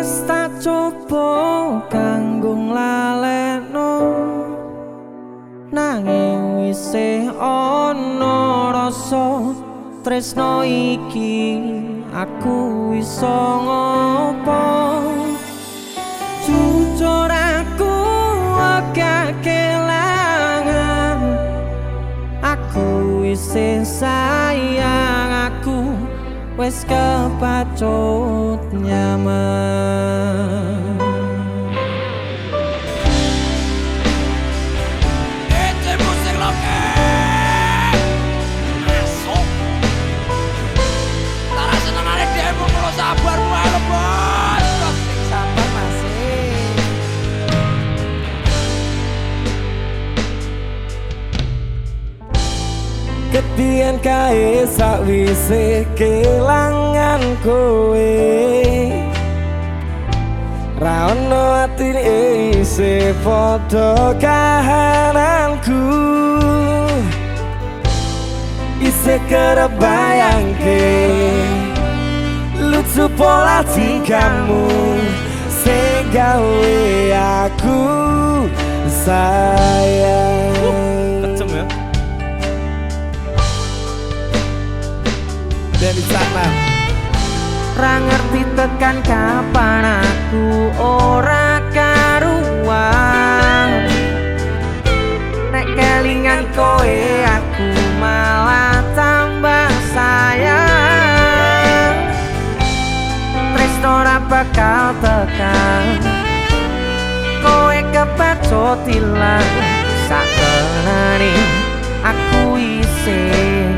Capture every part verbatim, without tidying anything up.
Wes tak coba kanggo nglalekno nanging isih ana rasa tresno iki aku iso ngopo jujur aku agak kelangan aku isih sayang aku wes kepacut nyaman. Itu musik lokal masuk Tara seneng arek demo kalau sabar mual bos sing sabar masih Kepian kae sakwise kelangan kowe ra ono atine isih padha kahananku isih kerep bayangke lucu pola tingkahmu sing gawe aku sayang. Kenceng ya dari sana ra ngerti tekan kapan aku ora karuan nek kelingan kowe aku malah tambah sayang tresno ora bakal tekan kowe kepacut ilang sakenane aku isih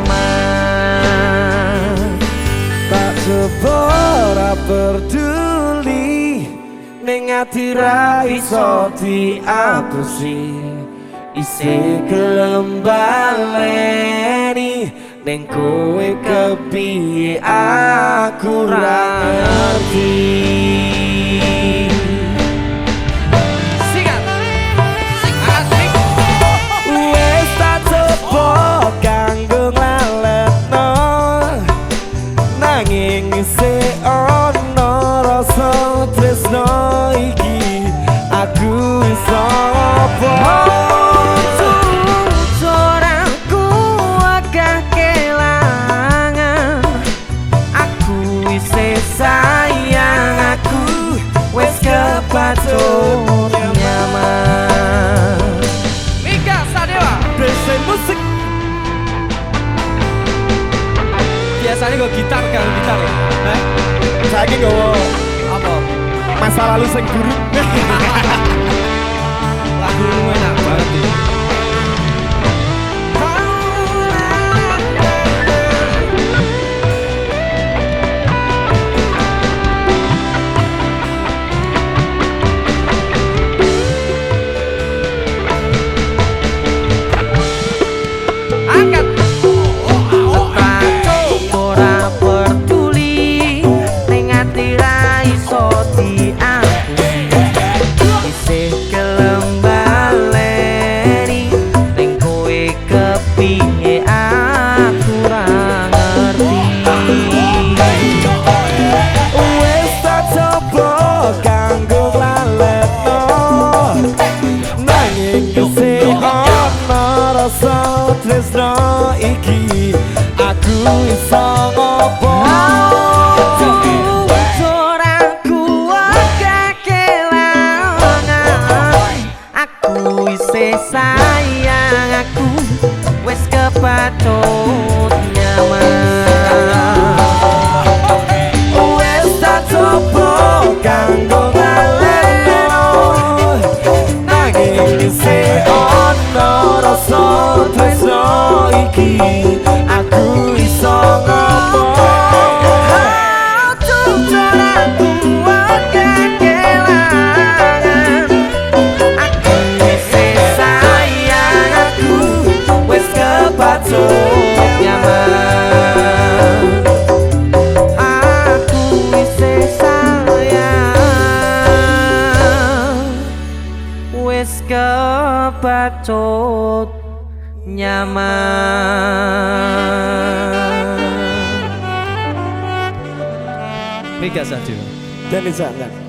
Sebora peduli ning ati ra iso diapusi isih gelem baleni ning kowe kepiye aku ra ngerti. Sikat sing asik wes tak coba kanggo nglalekno nanging isih ana rasa tresno iki aku iso apa jujur aku agak kelangan aku isih sayang aku wes kepacut nyaman. Mika Sadewa Desa Musik biasanya gue gitar kan gitar ya. Eh? Saya ini gue apa? Masa lalu sing buruk. Lagu lu enak banget nih. Angkat. Tresno iki aku iso ngopo jujur aku agak kelangan aku isih sayang aku wes kepacut nyaman wes tak coba kanggo ngaleno nanging isih ana rasa iki aku iso ngopo jujur aku agak kelangan aku isih sayang aku wes kepacut nyaman aku isih sayang wes kepacut nyaman. Mika Sadewa. Denny Jangan.